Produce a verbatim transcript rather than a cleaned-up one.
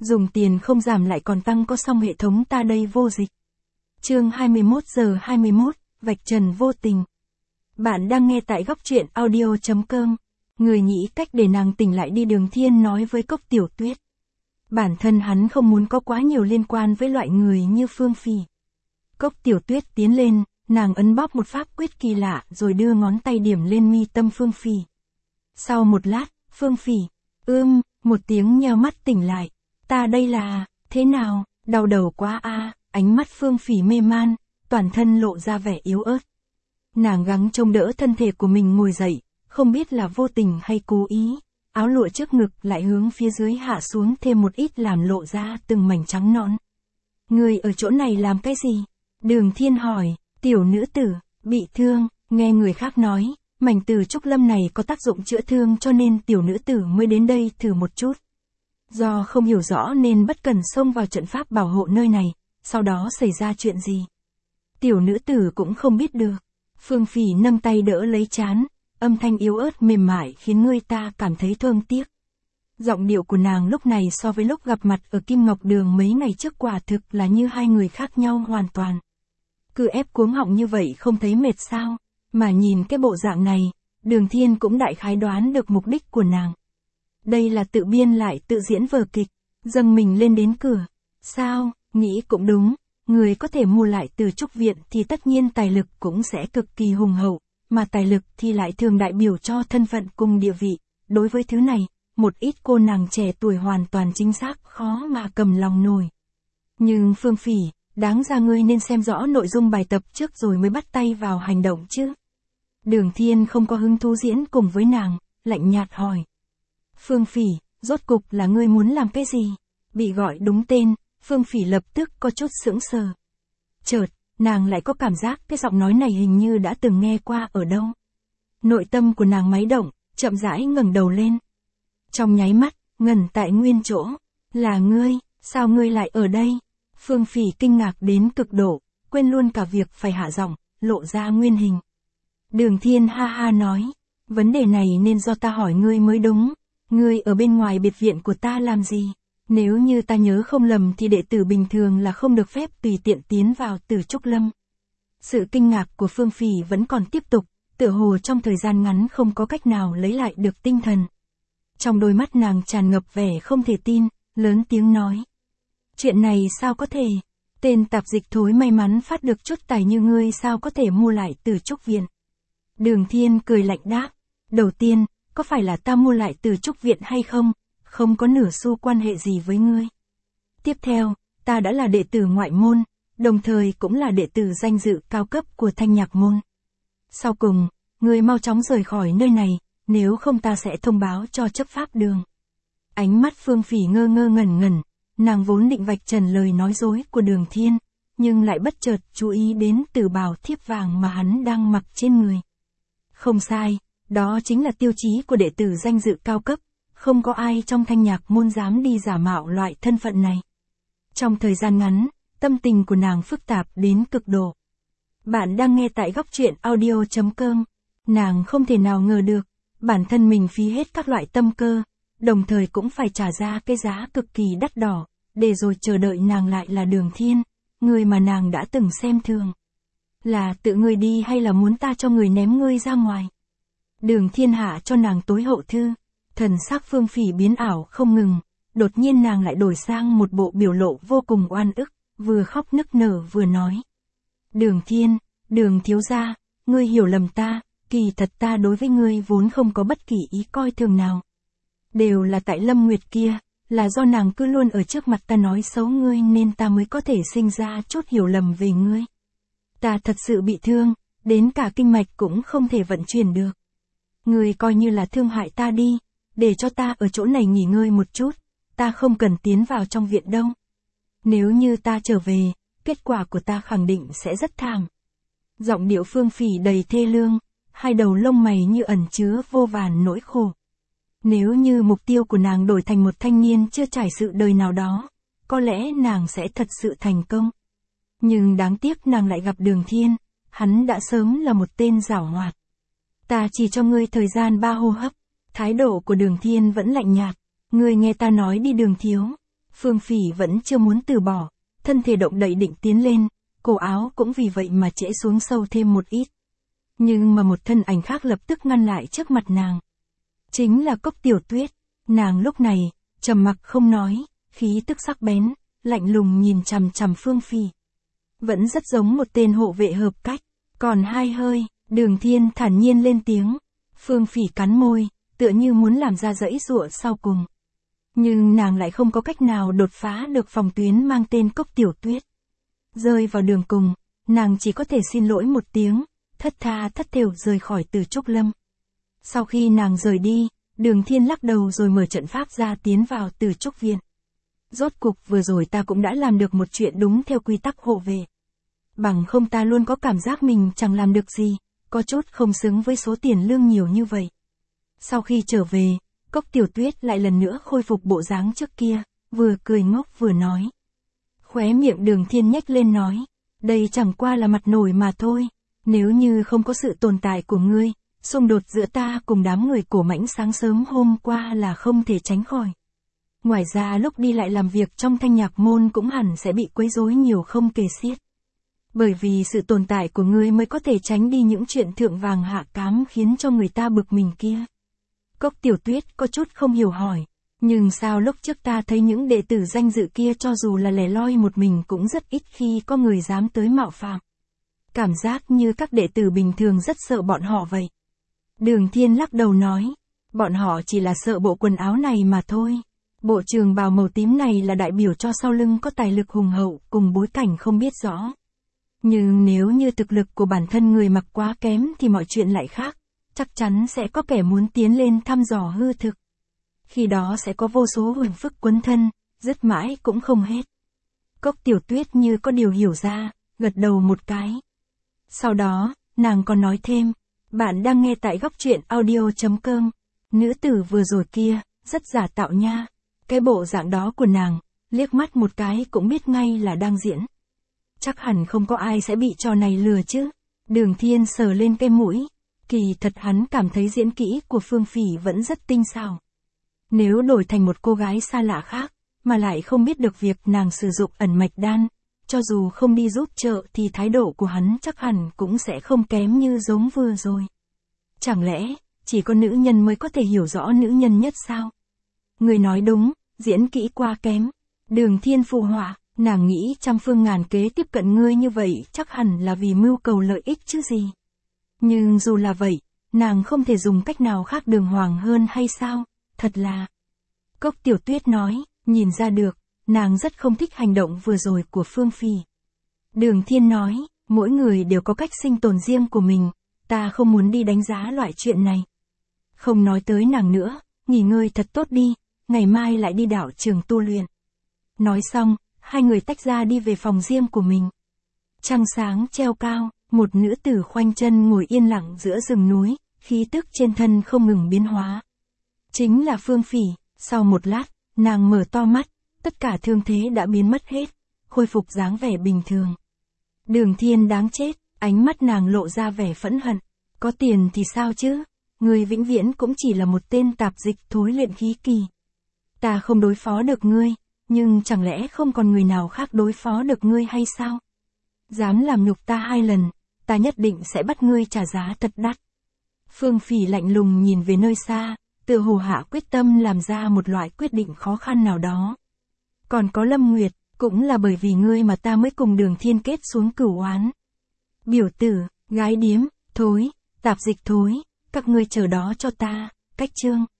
dùng tiền không giảm lại còn tăng có xong hệ thống ta đây vô dịch. Chương hai mươi mốt giờ hai mươi mốt, vạch trần vô tình. Bạn đang nghe tại góc truyện audio chấm com. Người nghĩ cách để nàng tỉnh lại đi. Đường Thiên nói với Cốc Tiểu Tuyết. Bản thân hắn không muốn có quá nhiều liên quan với loại người như Phương Phỉ. Cốc Tiểu Tuyết tiến lên, nàng ấn bóp một pháp quyết kỳ lạ rồi đưa ngón tay điểm lên mi tâm Phương Phỉ. Sau một lát, Phương Phỉ, ưm, một tiếng nheo mắt tỉnh lại. Ta đây là, thế nào, đau đầu quá a à, ánh mắt Phương Phỉ mê man, toàn thân lộ ra vẻ yếu ớt. Nàng gắng trông đỡ thân thể của mình ngồi dậy, không biết là vô tình hay cố ý, áo lụa trước ngực lại hướng phía dưới hạ xuống thêm một ít làm lộ ra từng mảnh trắng nõn. Người ở chỗ này làm cái gì? Đường Thiên hỏi, tiểu nữ tử, bị thương, nghe người khác nói, mảnh từ trúc lâm này có tác dụng chữa thương cho nên tiểu nữ tử mới đến đây thử một chút. Do không hiểu rõ nên bất cần xông vào trận pháp bảo hộ nơi này, sau đó xảy ra chuyện gì. Tiểu nữ tử cũng không biết được. Phương Phỉ nâng tay đỡ lấy trán, âm thanh yếu ớt mềm mại khiến người ta cảm thấy thương tiếc. Giọng điệu của nàng lúc này so với lúc gặp mặt ở Kim Ngọc Đường mấy ngày trước quả thực là như hai người khác nhau hoàn toàn. Cứ ép cuống họng như vậy không thấy mệt sao, mà nhìn cái bộ dạng này, Đường Thiên cũng đại khái đoán được mục đích của nàng. Đây là tự biên lại tự diễn vở kịch, dâng mình lên đến cửa. Sao, nghĩ cũng đúng, người có thể mua lại từ trúc viện thì tất nhiên tài lực cũng sẽ cực kỳ hùng hậu, mà tài lực thì lại thường đại biểu cho thân phận cùng địa vị. Đối với thứ này, một ít cô nàng trẻ tuổi hoàn toàn chính xác khó mà cầm lòng nổi. Nhưng Phương Phỉ, đáng ra ngươi nên xem rõ nội dung bài tập trước rồi mới bắt tay vào hành động chứ. Đường Thiên không có hứng thú diễn cùng với nàng, lạnh nhạt hỏi. Phương Phỉ, rốt cục là ngươi muốn làm cái gì? Bị gọi đúng tên, Phương Phỉ lập tức có chút sững sờ. Chợt, nàng lại có cảm giác cái giọng nói này hình như đã từng nghe qua ở đâu. Nội tâm của nàng máy động, chậm rãi ngẩng đầu lên. Trong nháy mắt, ngẩn tại nguyên chỗ. Là ngươi, sao ngươi lại ở đây? Phương Phỉ kinh ngạc đến cực độ, quên luôn cả việc phải hạ giọng, lộ ra nguyên hình. Đường Thiên ha ha nói, vấn đề này nên do ta hỏi ngươi mới đúng. Ngươi ở bên ngoài biệt viện của ta làm gì? Nếu như ta nhớ không lầm thì đệ tử bình thường là không được phép tùy tiện tiến vào Tử Trúc Lâm. Sự kinh ngạc của Phương Phỉ vẫn còn tiếp tục, tựa hồ trong thời gian ngắn không có cách nào lấy lại được tinh thần. Trong đôi mắt nàng tràn ngập vẻ không thể tin, lớn tiếng nói. Chuyện này sao có thể? Tên tạp dịch thối may mắn phát được chút tài như ngươi sao có thể mua lại Tử Trúc Viện? Đường Thiên cười lạnh đáp. Đầu tiên, có phải là ta mua lại Tử Trúc Viện hay không? Không có nửa xu quan hệ gì với ngươi. Tiếp theo, ta đã là đệ tử ngoại môn, đồng thời cũng là đệ tử danh dự cao cấp của Thanh Nhạc môn. Sau cùng, ngươi mau chóng rời khỏi nơi này, nếu không ta sẽ thông báo cho chấp pháp đường. Ánh mắt Phương Phỉ ngơ ngơ ngẩn ngẩn, nàng vốn định vạch trần lời nói dối của Đường Thiên, nhưng lại bất chợt chú ý đến từ bào thiếp vàng mà hắn đang mặc trên người. Không sai, đó chính là tiêu chí của đệ tử danh dự cao cấp. Không có ai trong Thanh Nhạc môn dám đi giả mạo loại thân phận này. Trong thời gian ngắn, tâm tình của nàng phức tạp đến cực độ. Bạn đang nghe tại góc truyện audio chấm com. Nàng không thể nào ngờ được, bản thân mình phí hết các loại tâm cơ, đồng thời cũng phải trả ra cái giá cực kỳ đắt đỏ, để rồi chờ đợi nàng lại là Đường Thiên, người mà nàng đã từng xem thường. Là tự ngươi đi hay là muốn ta cho người ném ngươi ra ngoài? Đường Thiên hạ cho nàng tối hậu thư. Thần sắc Phương Phỉ biến ảo không ngừng, đột nhiên nàng lại đổi sang một bộ biểu lộ vô cùng oan ức, vừa khóc nức nở vừa nói. Đường Thiên, Đường thiếu gia, ngươi hiểu lầm ta, kỳ thật ta đối với ngươi vốn không có bất kỳ ý coi thường nào. Đều là tại Lâm Nguyệt kia, là do nàng cứ luôn ở trước mặt ta nói xấu ngươi nên ta mới có thể sinh ra chút hiểu lầm về ngươi. Ta thật sự bị thương, đến cả kinh mạch cũng không thể vận chuyển được. Ngươi coi như là thương hại ta đi. Để cho ta ở chỗ này nghỉ ngơi một chút, ta không cần tiến vào trong viện đâu. Nếu như ta trở về, kết quả của ta khẳng định sẽ rất thảm. Giọng điệu Phương Phỉ đầy thê lương, hai đầu lông mày như ẩn chứa vô vàn nỗi khổ. Nếu như mục tiêu của nàng đổi thành một thanh niên chưa trải sự đời nào đó, có lẽ nàng sẽ thật sự thành công. Nhưng đáng tiếc nàng lại gặp Đường Thiên, hắn đã sớm là một tên giảo hoạt. Ta chỉ cho ngươi thời gian ba hô hấp. Thái độ của Đường Thiên vẫn lạnh nhạt. Ngươi nghe ta nói đi Đường thiếu. Phương Phỉ vẫn chưa muốn từ bỏ, thân thể động đậy định tiến lên, cổ áo cũng vì vậy mà trễ xuống sâu thêm một ít. Nhưng mà một thân ảnh khác lập tức ngăn lại trước mặt nàng. Chính là Cốc Tiểu Tuyết. Nàng lúc này, trầm mặc không nói, khí tức sắc bén, lạnh lùng nhìn chằm chằm Phương Phỉ. Vẫn rất giống một tên hộ vệ hợp cách. Còn hai hơi, Đường Thiên thản nhiên lên tiếng. Phương Phỉ cắn môi, tựa như muốn làm ra dãy giụa sau cùng. Nhưng nàng lại không có cách nào đột phá được phòng tuyến mang tên Cốc Tiểu Tuyết. Rơi vào đường cùng, nàng chỉ có thể xin lỗi một tiếng, thất tha thất thểu rời khỏi Từ Trúc Lâm. Sau khi nàng rời đi, Đường Thiên lắc đầu rồi mở trận pháp ra tiến vào Từ Trúc Viện. Rốt cục vừa rồi ta cũng đã làm được một chuyện đúng theo quy tắc hộ vệ. Bằng không ta luôn có cảm giác mình chẳng làm được gì, có chút không xứng với số tiền lương nhiều như vậy. Sau khi trở về, Cốc Tiểu Tuyết lại lần nữa khôi phục bộ dáng trước kia, vừa cười ngốc vừa nói. Khóe miệng Đường Thiên nhếch lên nói, đây chẳng qua là mặt nổi mà thôi, nếu như không có sự tồn tại của ngươi, xung đột giữa ta cùng đám người cổ mãnh sáng sớm hôm qua là không thể tránh khỏi. Ngoài ra lúc đi lại làm việc trong Thanh Nhạc Môn cũng hẳn sẽ bị quấy rối nhiều không kể xiết. Bởi vì sự tồn tại của ngươi mới có thể tránh đi những chuyện thượng vàng hạ cám khiến cho người ta bực mình kia. Cốc Tiểu Tuyết có chút không hiểu hỏi, nhưng sao lúc trước ta thấy những đệ tử danh dự kia cho dù là lẻ loi một mình cũng rất ít khi có người dám tới mạo phạm. Cảm giác như các đệ tử bình thường rất sợ bọn họ vậy. Đường Thiên lắc đầu nói, bọn họ chỉ là sợ bộ quần áo này mà thôi. Bộ trường bào màu tím này là đại biểu cho sau lưng có tài lực hùng hậu cùng bối cảnh không biết rõ. Nhưng nếu như thực lực của bản thân người mặc quá kém thì mọi chuyện lại khác, chắc chắn sẽ có kẻ muốn tiến lên thăm dò hư thực. Khi đó sẽ có vô số huyền phức quấn thân, dứt mãi cũng không hết. Cốc Tiểu Tuyết như có điều hiểu ra, gật đầu một cái. Sau đó, nàng còn nói thêm, bạn đang nghe tại góc truyện audio chấm com, nữ tử vừa rồi kia, rất giả tạo nha. Cái bộ dạng đó của nàng, liếc mắt một cái cũng biết ngay là đang diễn. Chắc hẳn không có ai sẽ bị trò này lừa chứ. Đường Thiên sờ lên cái mũi, kỳ thật hắn cảm thấy diễn kỹ của Phương Phỉ vẫn rất tinh xảo. Nếu đổi thành một cô gái xa lạ khác, mà lại không biết được việc nàng sử dụng ẩn mạch đan, cho dù không đi giúp trợ thì thái độ của hắn chắc hẳn cũng sẽ không kém như giống vừa rồi. Chẳng lẽ, chỉ có nữ nhân mới có thể hiểu rõ nữ nhân nhất sao? Người nói đúng, diễn kỹ quá kém. Đường Thiên phụ họa, nàng nghĩ trăm phương ngàn kế tiếp cận ngươi như vậy chắc hẳn là vì mưu cầu lợi ích chứ gì. Nhưng dù là vậy, nàng không thể dùng cách nào khác đường hoàng hơn hay sao? Thật là... Cốc Tiểu Tuyết nói, nhìn ra được, nàng rất không thích hành động vừa rồi của Phương Phỉ. Đường Thiên nói, mỗi người đều có cách sinh tồn riêng của mình, ta không muốn đi đánh giá loại chuyện này. Không nói tới nàng nữa, nghỉ ngơi thật tốt đi, ngày mai lại đi đạo trường tu luyện. Nói xong, hai người tách ra đi về phòng riêng của mình. Trăng sáng treo cao, một nữ tử khoanh chân ngồi yên lặng giữa rừng núi, khí tức trên thân không ngừng biến hóa. Chính là Phương Phỉ. Sau một lát, nàng mở to mắt, tất cả thương thế đã biến mất hết, khôi phục dáng vẻ bình thường. Đường Thiên đáng chết, ánh mắt nàng lộ ra vẻ phẫn hận. Có tiền thì sao chứ? Ngươi vĩnh viễn cũng chỉ là một tên tạp dịch thối luyện khí kỳ. Ta không đối phó được ngươi, nhưng chẳng lẽ không còn người nào khác đối phó được ngươi hay sao? Dám làm nhục ta hai lần, ta nhất định sẽ bắt ngươi trả giá thật đắt. Phương Phỉ lạnh lùng nhìn về nơi xa, tựa hồ hạ quyết tâm làm ra một loại quyết định khó khăn nào đó. Còn có Lâm Nguyệt, cũng là bởi vì ngươi mà ta mới cùng Đường Thiên kết xuống cửu oán. Biểu tử, gái điếm, thối, tạp dịch thối, các ngươi chờ đó cho ta, cách chương.